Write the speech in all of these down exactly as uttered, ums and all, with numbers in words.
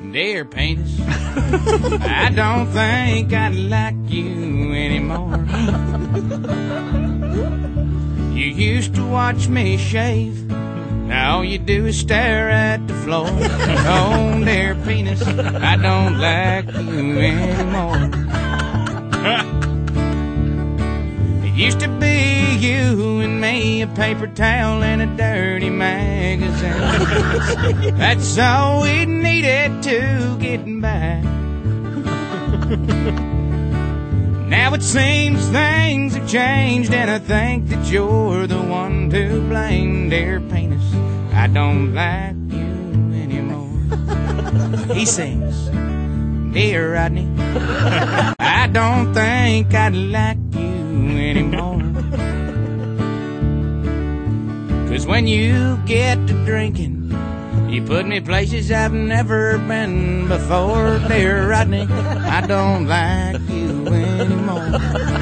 Dear penis, I don't think I like you anymore. You used to watch me shave. Now all you do is stare at the floor. Oh, dear penis, I don't like you anymore. It used to be you and me, a paper towel and a dirty magazine. That's all we needed to get by. Now it seems things have changed, and I think that you're the one to blame. Dear penis, I don't like you anymore. He sings, Dear Rodney, I don't think I like you anymore. 'Cause when you get to drinking, you put me places I've never been before. Dear Rodney, I don't like you anymore.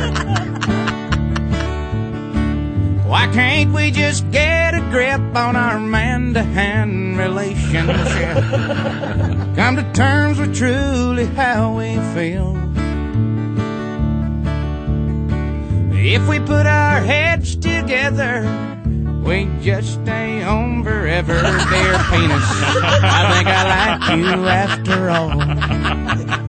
Why can't we just get a grip on our man-to-hand relationship? Come to terms with truly how we feel. If we put our heads together, we just stay home forever. Dear penis, I think I like you after all.